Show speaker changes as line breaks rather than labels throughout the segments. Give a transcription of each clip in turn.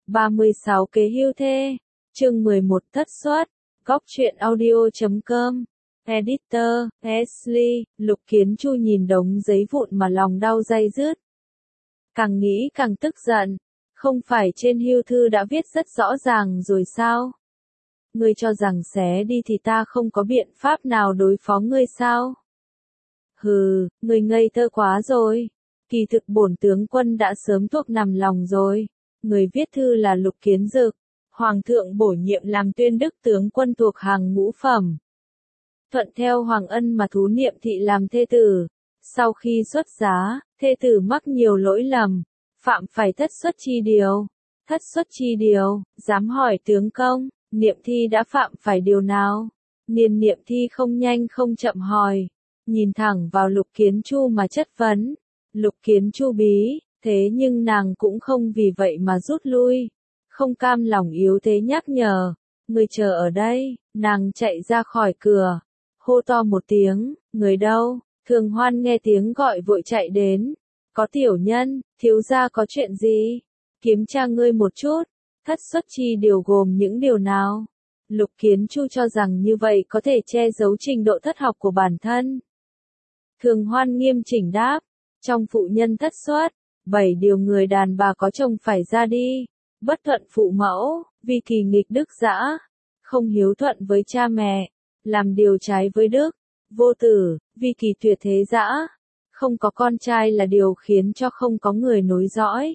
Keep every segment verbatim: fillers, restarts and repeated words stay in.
ba mươi sáu Kế hưu thê, chương mười một Thất xuất, góc truyện audio chấm com, editor, Ashley, Lục Kiến Chu nhìn đống giấy vụn mà lòng đau day dứt. Càng nghĩ càng tức giận, không phải trên hưu thư đã viết rất rõ ràng rồi sao? Ngươi cho rằng xé đi thì ta không có biện pháp nào đối phó ngươi sao? Hừ, ngươi ngây thơ quá rồi. Kỳ thực bổn tướng quân đã sớm thuộc nằm lòng rồi. Người viết thư là Lục Kiến Dực. Hoàng thượng bổ nhiệm làm tuyên đức tướng quân thuộc hàng ngũ phẩm. Thuận theo Hoàng Ân mà thú Niệm Thị làm thê tử. Sau khi xuất giá, thê tử mắc nhiều lỗi lầm, phạm phải thất xuất chi điều. Thất xuất chi điều, dám hỏi tướng công, Niệm Thi đã phạm phải điều nào? Niên Niệm Thi không nhanh không chậm hỏi, nhìn thẳng vào Lục Kiến Chu mà chất vấn. Lục Kiến Chu bí, thế nhưng nàng cũng không vì vậy mà rút lui. Không cam lòng yếu thế nhắc nhở, người chờ ở đây, nàng chạy ra khỏi cửa, hô to một tiếng, người đâu? Thường Hoan nghe tiếng gọi vội chạy đến, có tiểu nhân, thiếu gia có chuyện gì? Kiểm tra ngươi một chút, thất xuất chi điều gồm những điều nào? Lục Kiến Chu cho rằng như vậy có thể che giấu trình độ thất học của bản thân. Thường Hoan nghiêm chỉnh đáp, trong phụ nhân thất xuất, bảy điều người đàn bà có chồng phải ra đi, bất thuận phụ mẫu, vi kỳ nghịch đức dã, không hiếu thuận với cha mẹ, làm điều trái với đức, vô tử, vi kỳ tuyệt thế dã, không có con trai là điều khiến cho không có người nối dõi.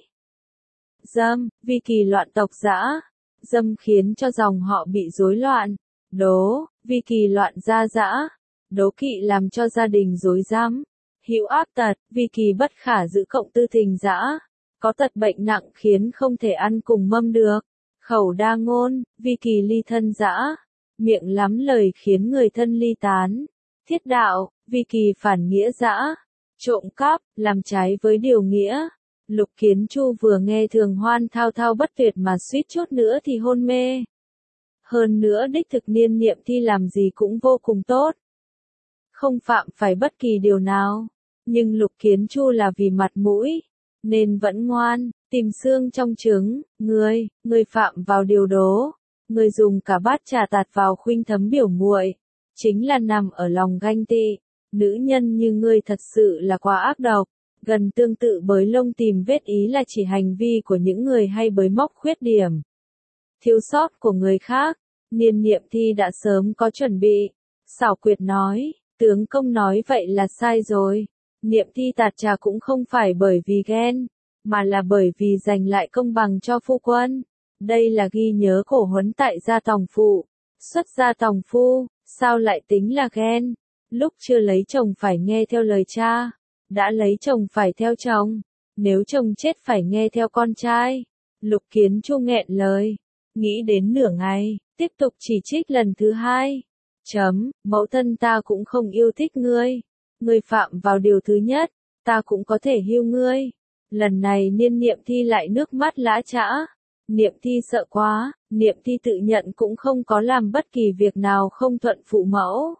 Dâm, vi kỳ loạn tộc dã, dâm khiến cho dòng họ bị rối loạn. Đố, vi kỳ loạn gia dã, đố kỵ làm cho gia đình rối rắm. Hữu ác tật, vi kỳ bất khả giữ cộng tư tình dã, có tật bệnh nặng khiến không thể ăn cùng mâm được. Khẩu đa ngôn, vi kỳ ly thân dã, miệng lắm lời khiến người thân ly tán. Thiết đạo, vi kỳ phản nghĩa dã, trộm cắp, làm trái với điều nghĩa. Lục Kiến Chu vừa nghe Thường Hoan thao thao bất tuyệt mà suýt chút nữa thì hôn mê. Hơn nữa đích thực Niên Niệm Thi làm gì cũng vô cùng tốt, không phạm phải bất kỳ điều nào. Nhưng Lục Kiến Chu là vì mặt mũi, nên vẫn ngoan, tìm xương trong trứng. Ngươi, ngươi phạm vào điều đố, ngươi dùng cả bát trà tạt vào khuynh thấm biểu muội, chính là nằm ở lòng ganh tị. Nữ nhân như ngươi thật sự là quá ác độc, gần tương tự bới lông tìm vết, ý là chỉ hành vi của những người hay bới móc khuyết điểm, thiếu sót của người khác. Niên Niệm Thi đã sớm có chuẩn bị, xảo quyệt nói, tướng công nói vậy là sai rồi. Niệm Thi tạt trà cũng không phải bởi vì ghen, mà là bởi vì giành lại công bằng cho phu quân. Đây là ghi nhớ cổ huấn tại gia tòng phụ, xuất gia tòng phu, sao lại tính là ghen? Lúc chưa lấy chồng phải nghe theo lời cha, đã lấy chồng phải theo chồng, nếu chồng chết phải nghe theo con trai. Lục Kiến Chu nghẹn lời, nghĩ đến nửa ngày, tiếp tục chỉ trích lần thứ hai. Chấm, mẫu thân ta cũng không yêu thích ngươi. Ngươi phạm vào điều thứ nhất, ta cũng có thể hưu ngươi. Lần này Niên Niệm Thi lại nước mắt lã chã. Niệm Thi sợ quá, Niệm Thi tự nhận cũng không có làm bất kỳ việc nào không thuận phụ mẫu.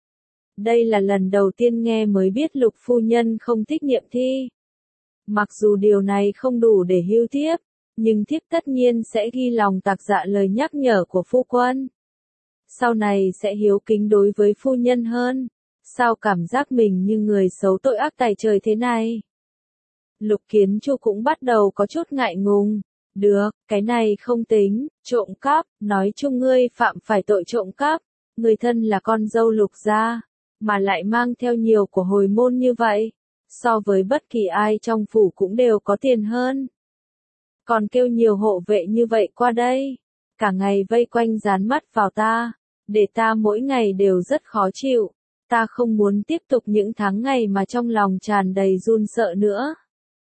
Đây là lần đầu tiên nghe mới biết Lục phu nhân không thích Niệm Thi. Mặc dù điều này không đủ để hưu thiếp, nhưng thiếp tất nhiên sẽ ghi lòng tạc dạ lời nhắc nhở của phu quân. Sau này sẽ hiếu kính đối với phu nhân hơn. Sao cảm giác mình như người xấu tội ác tày trời thế này? Lục Kiến Chu cũng bắt đầu có chút ngại ngùng. Được, cái này không tính, trộm cắp, nói chung ngươi phạm phải tội trộm cắp. Người thân là con dâu Lục gia, mà lại mang theo nhiều của hồi môn như vậy. So với bất kỳ ai trong phủ cũng đều có tiền hơn. Còn kêu nhiều hộ vệ như vậy qua đây, cả ngày vây quanh dán mắt vào ta, để ta mỗi ngày đều rất khó chịu. Ta không muốn tiếp tục những tháng ngày mà trong lòng tràn đầy run sợ nữa.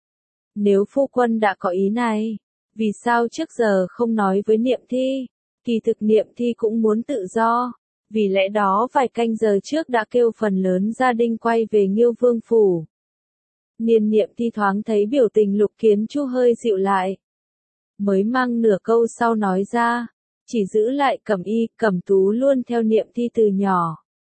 Nếu phu quân đã có ý này, vì sao trước giờ không nói với Niệm Thi? Kỳ thực Niệm Thi cũng muốn tự do, vì lẽ đó vài canh giờ trước đã kêu phần lớn gia đình quay về Nghiêu Vương phủ. Niên Niệm Thi thoáng thấy biểu tình Lục Kiến Chu hơi dịu lại, mới mang nửa câu sau nói ra, chỉ giữ lại Cẩm Y, Cẩm Tú luôn theo Niệm Thi từ nhỏ.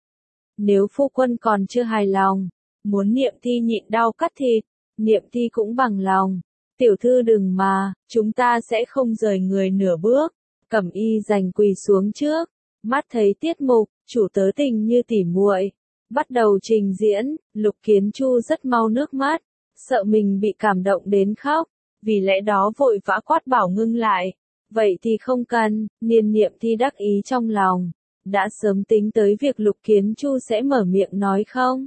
Nếu phu quân còn chưa hài lòng, muốn Niệm Thi nhịn đau cắt thịt, Niệm Thi cũng bằng lòng. Tiểu thư đừng mà, chúng ta sẽ không rời người nửa bước. Cẩm y giành quỳ xuống trước, mắt thấy tiết mục, chủ tớ tình như tỉ muội, bắt đầu trình diễn, Lục Kiến Chu rất mau nước mắt, sợ mình bị cảm động đến khóc, vì lẽ đó vội vã quát bảo ngưng lại. Vậy thì không cần, Niên Niệm Thi đắc ý trong lòng, đã sớm tính tới việc Lục Kiến Chu sẽ mở miệng nói không.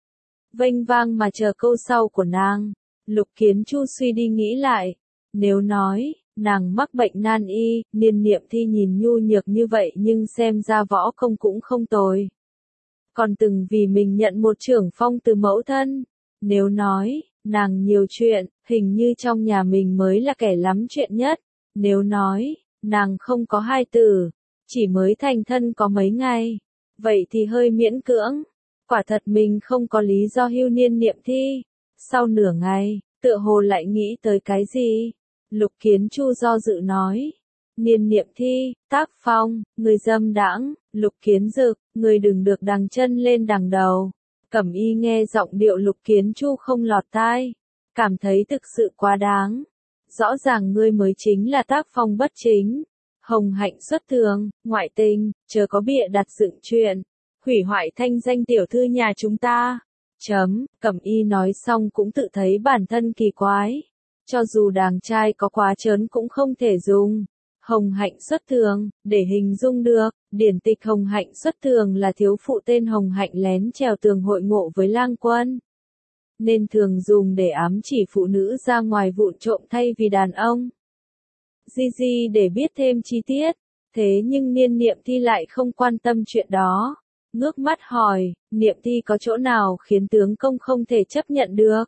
Vênh vang mà chờ câu sau của nàng, Lục Kiến Chu suy đi nghĩ lại, nếu nói, nàng mắc bệnh nan y, Niên Niệm Thi nhìn nhu nhược như vậy nhưng xem ra võ công cũng không tồi. Còn từng vì mình nhận một trưởng phong từ mẫu thân, nếu nói, nàng nhiều chuyện, hình như trong nhà mình mới là kẻ lắm chuyện nhất. Nếu nói, nàng không có hai tử, chỉ mới thành thân có mấy ngày, vậy thì hơi miễn cưỡng. Quả thật mình không có lý do hưu Niên Niệm Thi. Sau nửa ngày, tựa hồ lại nghĩ tới cái gì? Lục Kiến Chu do dự nói. Niên Niệm Thi, tác phong, người dâm đãng, Lục Kiến Dực, người đừng được đằng chân lên đằng đầu. Cẩm y nghe giọng điệu Lục Kiến Chu không lọt tai, cảm thấy thực sự quá đáng. Rõ ràng ngươi mới chính là tác phong bất chính, hồng hạnh xuất thường, ngoại tình, chớ có bịa đặt dựng chuyện, hủy hoại thanh danh tiểu thư nhà chúng ta. Chấm, Cẩm y nói xong cũng tự thấy bản thân kỳ quái. Cho dù đàng trai có quá trớn cũng không thể dùng hồng hạnh xuất thường để hình dung được. Điển tịch hồng hạnh xuất thường là thiếu phụ tên Hồng Hạnh lén trèo tường hội ngộ với lang quân, nên thường dùng để ám chỉ phụ nữ ra ngoài vụng trộm thay vì đàn ông. Di Di để biết thêm chi tiết, thế nhưng Niên Niệm Thi lại không quan tâm chuyện đó. Ngước mắt hỏi, Niệm Thi có chỗ nào khiến tướng công không thể chấp nhận được?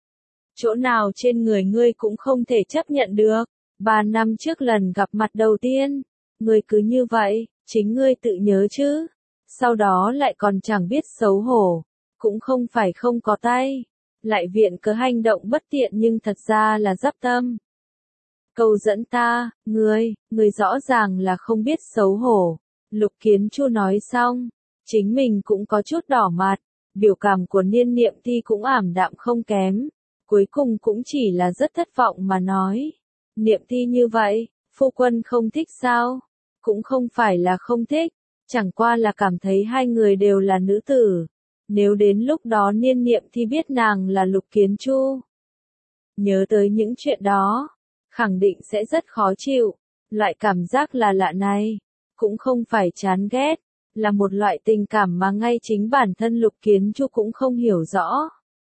Chỗ nào trên người ngươi cũng không thể chấp nhận được? Ba năm trước lần gặp mặt đầu tiên, ngươi cứ như vậy, chính ngươi tự nhớ chứ? Sau đó lại còn chẳng biết xấu hổ, cũng không phải không có tay, lại viện cớ hành động bất tiện nhưng thật ra là dắp tâm. Câu dẫn ta, ngươi, ngươi rõ ràng là không biết xấu hổ. Lục Kiến Chu nói xong, chính mình cũng có chút đỏ mặt, biểu cảm của Niên Niệm Thi cũng ảm đạm không kém, cuối cùng cũng chỉ là rất thất vọng mà nói. Niệm Thi như vậy, phu quân không thích sao? Cũng không phải là không thích, chẳng qua là cảm thấy hai người đều là nữ tử. Nếu đến lúc đó Niên Niệm Thi biết nàng là Lục Kiến Chu, nhớ tới những chuyện đó, khẳng định sẽ rất khó chịu. Loại cảm giác là lạ này, cũng không phải chán ghét, là một loại tình cảm mà ngay chính bản thân Lục Kiến Chu cũng không hiểu rõ.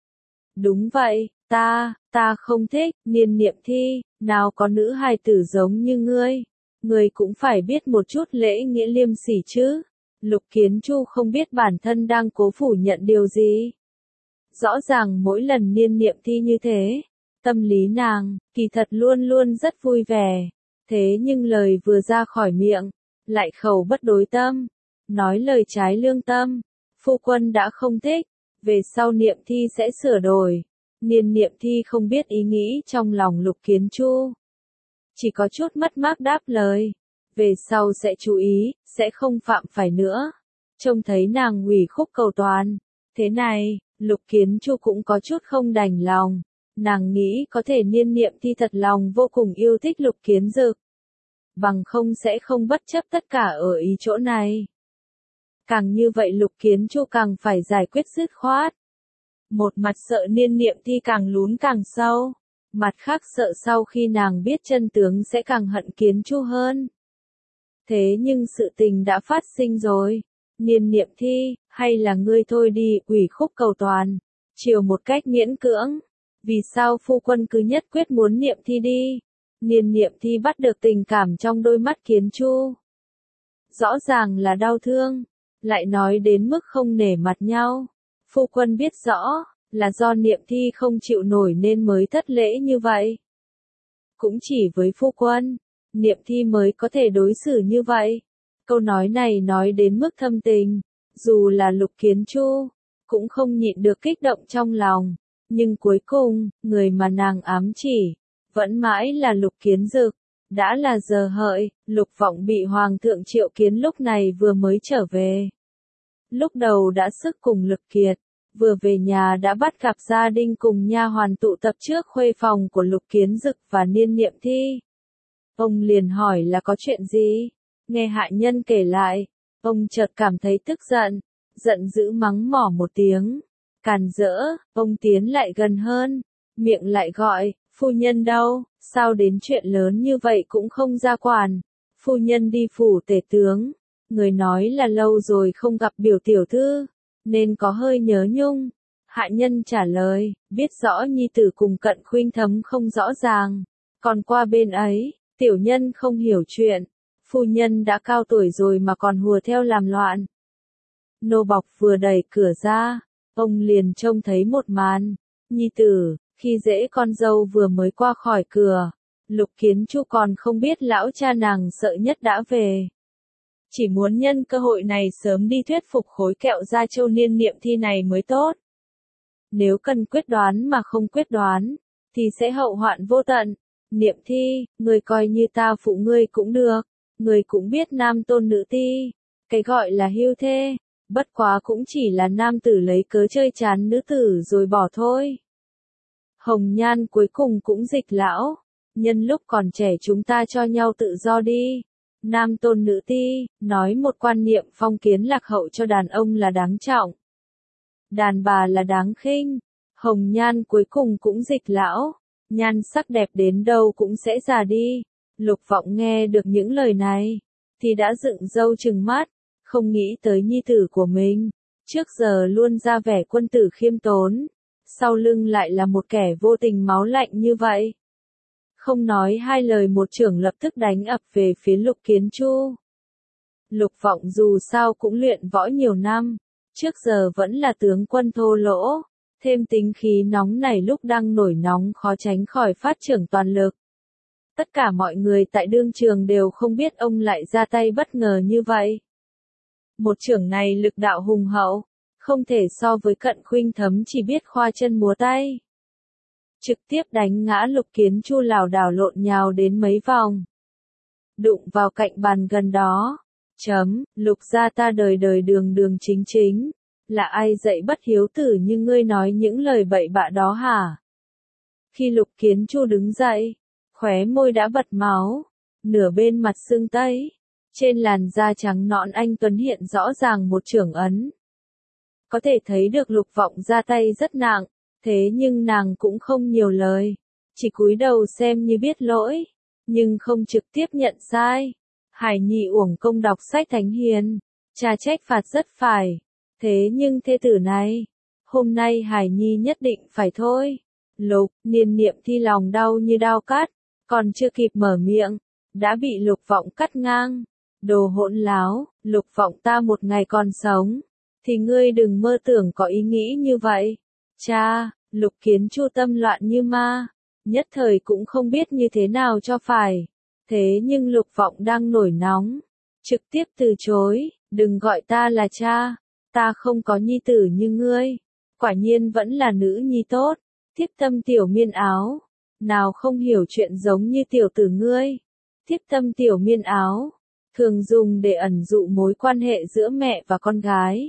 Đúng vậy, ta, ta không thích, Niên Niệm Thi, nào có nữ hài tử giống như ngươi. Ngươi cũng phải biết một chút lễ nghĩa liêm sỉ chứ. Lục Kiến Chu không biết bản thân đang cố phủ nhận điều gì. Rõ ràng mỗi lần Niên Niệm Thi như thế, tâm lý nàng, kỳ thật luôn luôn rất vui vẻ. Thế nhưng lời vừa ra khỏi miệng, lại khẩu bất đối tâm, nói lời trái lương tâm. Phu quân đã không thích, về sau Niệm Thi sẽ sửa đổi. Niên Niệm Thi không biết ý nghĩ trong lòng Lục Kiến Chu, chỉ có chút mất mát đáp lời, về sau sẽ chú ý, sẽ không phạm phải nữa. Trông thấy nàng ủy khúc cầu toàn, thế này, Lục Kiến Chu cũng có chút không đành lòng. Nàng nghĩ có thể Niên Niệm Thi thật lòng vô cùng yêu thích Lục Kiến Dực, bằng không sẽ không bất chấp tất cả ở ý chỗ này. Càng như vậy Lục Kiến Chu càng phải giải quyết dứt khoát. Một mặt sợ Niên Niệm Thi càng lún càng sâu, mặt khác sợ sau khi nàng biết chân tướng sẽ càng hận Kiến Chu hơn. Thế nhưng sự tình đã phát sinh rồi. Niên Niệm Thi, hay là ngươi thôi đi, ủy khúc cầu toàn, chiều một cách miễn cưỡng. Vì sao phu quân cứ nhất quyết muốn Niệm Thi đi? Niên Niệm Thi bắt được tình cảm trong đôi mắt Kiến Chu. Rõ ràng là đau thương, lại nói đến mức không nể mặt nhau. Phu quân biết rõ, là do Niệm Thi không chịu nổi nên mới thất lễ như vậy. Cũng chỉ với phu quân, Niệm Thi mới có thể đối xử như vậy. Câu nói này nói đến mức thâm tình, dù là Lục Kiến Chu, cũng không nhịn được kích động trong lòng. Nhưng cuối cùng, người mà nàng ám chỉ, vẫn mãi là Lục Kiến Dực. Đã là giờ hợi, Lục Vọng bị Hoàng thượng triệu kiến lúc này vừa mới trở về. Lúc đầu đã sức cùng lực kiệt, vừa về nhà đã bắt gặp gia đình cùng nha hoàn tụ tập trước khuê phòng của Lục Kiến Dực và Niên Niệm Thi. Ông liền hỏi là có chuyện gì? Nghe hạ nhân kể lại, ông chợt cảm thấy tức giận, giận dữ mắng mỏ một tiếng. Càn rỡ, ông tiến lại gần hơn, miệng lại gọi, phu nhân đâu, sao đến chuyện lớn như vậy cũng không ra quản. Phu nhân đi phủ tể tướng, người nói là lâu rồi không gặp biểu tiểu thư, nên có hơi nhớ nhung. Hạ nhân trả lời, biết rõ nhi tử cùng Cận Khuynh Thấm không rõ ràng, còn qua bên ấy, tiểu nhân không hiểu chuyện, phu nhân đã cao tuổi rồi mà còn hùa theo làm loạn. Nô bộc vừa đẩy cửa ra, ông liền trông thấy một màn, nhi tử, khi dễ con dâu vừa mới qua khỏi cửa, Lục Kiến Chu còn không biết lão cha nàng sợ nhất đã về. Chỉ muốn nhân cơ hội này sớm đi thuyết phục khối kẹo Gia Châu Niên Niệm Thi này mới tốt. Nếu cần quyết đoán mà không quyết đoán, thì sẽ hậu hoạn vô tận. Niệm Thi, người coi như ta phụ ngươi cũng được, người cũng biết nam tôn nữ ti, cái gọi là hưu thê, bất quá cũng chỉ là nam tử lấy cớ chơi chán nữ tử rồi bỏ thôi. Hồng Nhan cuối cùng cũng dịch lão, nhân lúc còn trẻ chúng ta cho nhau tự do đi. Nam tôn nữ ti, nói một quan niệm phong kiến lạc hậu cho đàn ông là đáng trọng. Đàn bà là đáng khinh. Hồng Nhan cuối cùng cũng dịch lão, nhan sắc đẹp đến đâu cũng sẽ già đi. Lục Vọng nghe được những lời này, thì đã dựng râu trừng mắt, không nghĩ tới nhi tử của mình. Trước giờ luôn ra vẻ quân tử khiêm tốn, sau lưng lại là một kẻ vô tình máu lạnh như vậy. Không nói hai lời một chưởng lập tức đánh ập về phía Lục Kiến Chu. Lục Vọng dù sao cũng luyện võ nhiều năm, trước giờ vẫn là tướng quân thô lỗ, thêm tính khí nóng này lúc đang nổi nóng khó tránh khỏi phát trưởng toàn lực. Tất cả mọi người tại đương trường đều không biết ông lại ra tay bất ngờ như vậy. Một chưởng này lực đạo hùng hậu, không thể so với Cận Khuynh Thấm chỉ biết khoa chân múa tay. Trực tiếp đánh ngã Lục Kiến Chu lảo đảo lộn nhào đến mấy vòng. Đụng vào cạnh bàn gần đó. Chấm, Lục gia ta đời đời đường đường chính chính. Là ai dạy bất hiếu tử như ngươi nói những lời bậy bạ đó hả? Khi Lục Kiến Chu đứng dậy, khóe môi đã bật máu, nửa bên mặt sưng tấy. Trên làn da trắng nõn anh tuấn hiện rõ ràng một chưởng ấn. Có thể thấy được Lục Vọng ra tay rất nặng. Thế nhưng nàng cũng không nhiều lời, chỉ cúi đầu xem như biết lỗi, nhưng không trực tiếp nhận sai. Hải Nhi uổng công đọc sách thánh hiền, cha trách phạt rất phải, thế nhưng thê tử này, hôm nay Hải Nhi nhất định phải thôi. Lục, Niên Niệm Thi lòng đau như đao cắt, còn chưa kịp mở miệng, đã bị Lục Vọng cắt ngang. Đồ hỗn láo, Lục Vọng ta một ngày còn sống, thì ngươi đừng mơ tưởng có ý nghĩ như vậy. Cha, Lục Kiến Chu tâm loạn như ma, nhất thời cũng không biết như thế nào cho phải. Thế nhưng Lục Vọng đang nổi nóng, trực tiếp từ chối, đừng gọi ta là cha, ta không có nhi tử như ngươi, quả nhiên vẫn là nữ nhi tốt, Thiếp Tâm tiểu miên áo, nào không hiểu chuyện giống như tiểu tử ngươi. Thiếp Tâm tiểu miên áo, thường dùng để ẩn dụ mối quan hệ giữa mẹ và con gái.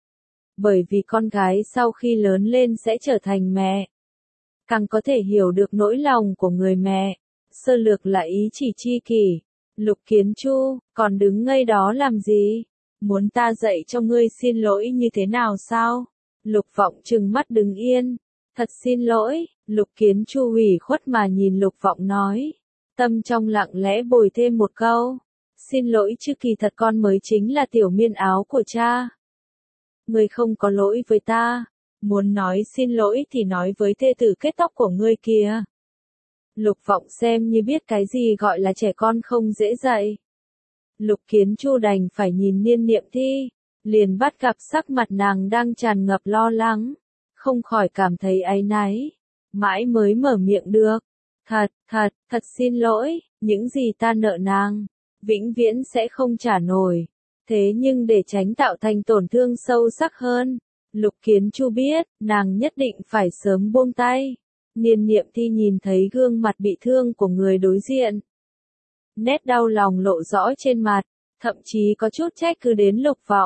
Bởi vì con gái sau khi lớn lên sẽ trở thành mẹ, càng có thể hiểu được nỗi lòng của người mẹ. Sơ lược là ý chỉ chi kỷ. Lục Kiến Chu, còn đứng ngây đó làm gì? Muốn ta dạy cho ngươi xin lỗi như thế nào sao? Lục Vọng trừng mắt đứng yên. Thật xin lỗi. Lục Kiến Chu ủy khuất mà nhìn Lục Vọng nói. Tâm trong lặng lẽ bồi thêm một câu. Xin lỗi chứ kỳ thật con mới chính là tiểu miên áo của cha. Ngươi không có lỗi với ta, muốn nói xin lỗi thì nói với thê tử kết tóc của ngươi kia. Lục Vọng xem như biết cái gì gọi là trẻ con không dễ dạy. Lục Kiến Chu đành phải nhìn Niên Niệm Thi, liền bắt gặp sắc mặt nàng đang tràn ngập lo lắng, không khỏi cảm thấy áy náy, mãi mới mở miệng được. Thật, thật, thật xin lỗi, những gì ta nợ nàng, vĩnh viễn sẽ không trả nổi. Thế nhưng để tránh tạo thành tổn thương sâu sắc hơn, Lục Kiến Chu biết, nàng nhất định phải sớm buông tay. Niên Niệm Thi nhìn thấy gương mặt bị thương của người đối diện. Nét đau lòng lộ rõ trên mặt, thậm chí có chút trách cứ đến Lục Vọng.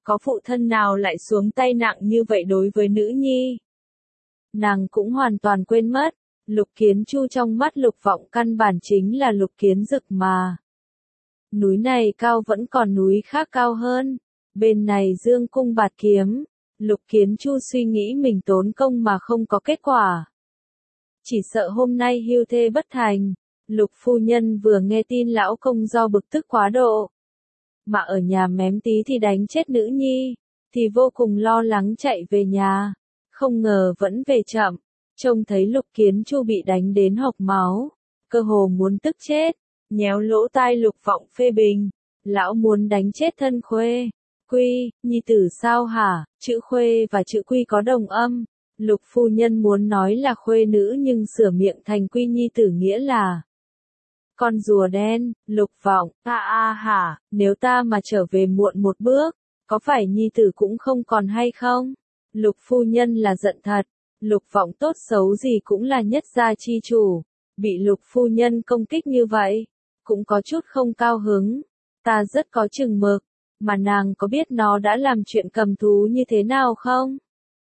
Có phụ thân nào lại xuống tay nặng như vậy đối với nữ nhi? Nàng cũng hoàn toàn quên mất, Lục Kiến Chu trong mắt Lục Vọng căn bản chính là Lục Kiến Dực mà. Núi này cao vẫn còn núi khác cao hơn, bên này dương cung bạt kiếm, Lục Kiến Chu suy nghĩ mình tốn công mà không có kết quả. Chỉ sợ hôm nay hưu thê bất thành, Lục phu nhân vừa nghe tin lão công do bực tức quá độ, mà ở nhà mém tí thì đánh chết nữ nhi, thì vô cùng lo lắng chạy về nhà, không ngờ vẫn về chậm, trông thấy Lục Kiến Chu bị đánh đến hộc máu, cơ hồ muốn tức chết, nhéo lỗ tai Lục Vọng phê bình, lão muốn đánh chết thân Khuê. Quy, nhi tử sao hả? Chữ Khuê và chữ Quy có đồng âm. Lục phu nhân muốn nói là Khuê nữ nhưng sửa miệng thành Quy, nhi tử nghĩa là con rùa đen. Lục Vọng, a a hả, nếu ta mà trở về muộn một bước, có phải nhi tử cũng không còn hay không? Lục phu nhân là giận thật, Lục Vọng tốt xấu gì cũng là nhất gia chi chủ, bị Lục phu nhân công kích như vậy, cũng có chút không cao hứng. Ta rất có chừng mực, mà nàng có biết nó đã làm chuyện cầm thú như thế nào không?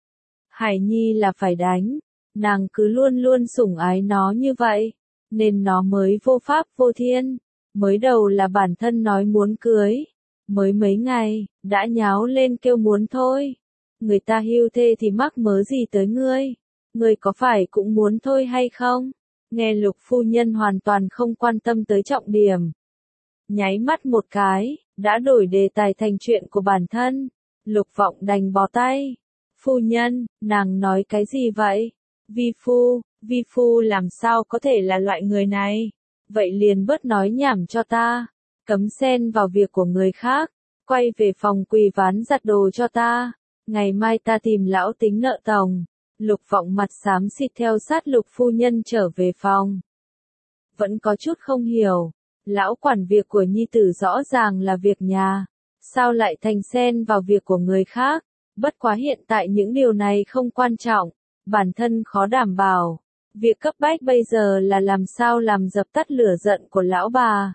Hải Nhi là phải đánh, nàng cứ luôn luôn sủng ái nó như vậy, nên nó mới vô pháp vô thiên. Mới đầu là bản thân nói muốn cưới, mới mấy ngày, đã nháo lên kêu muốn thôi. Người ta hưu thê thì mắc mớ gì tới ngươi, ngươi có phải cũng muốn thôi hay không? Nghe Lục phu nhân hoàn toàn không quan tâm tới trọng điểm. Nháy mắt một cái, đã đổi đề tài thành chuyện của bản thân. Lục Vọng đành bó tay. Phu nhân, nàng nói cái gì vậy? Vi phu, vi phu làm sao có thể là loại người này? Vậy liền bớt nói nhảm cho ta. Cấm xen vào việc của người khác. Quay về phòng quỳ ván giặt đồ cho ta. Ngày mai ta tìm lão tính nợ tổng. Lục Vọng mặt xám xịt theo sát Lục phu nhân trở về phòng. Vẫn có chút không hiểu. Lão quản việc của nhi tử rõ ràng là việc nhà, sao lại thành xen vào việc của người khác? Bất quá hiện tại những điều này không quan trọng, bản thân khó đảm bảo. Việc cấp bách bây giờ là làm sao làm dập tắt lửa giận của lão bà.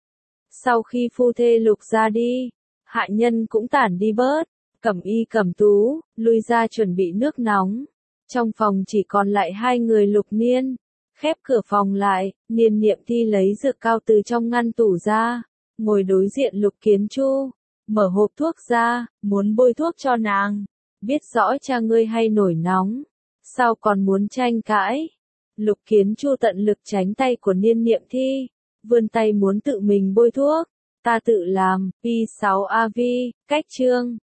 Sau khi phu thê Lục ra đi, hạ nhân cũng tản đi bớt, Cẩm Y Cẩm Tú lui ra chuẩn bị nước nóng. Trong phòng chỉ còn lại hai người Lục Niên. Khép cửa phòng lại, Niên Niệm Thi lấy dược cao từ trong ngăn tủ ra, ngồi đối diện Lục Kiến Chu, mở hộp thuốc ra, muốn bôi thuốc cho nàng. Biết rõ cha ngươi hay nổi nóng, sao còn muốn tranh cãi? Lục Kiến Chu tận lực tránh tay của Niên Niệm Thi, vươn tay muốn tự mình bôi thuốc. Ta tự làm, P sáu A V, cách chương.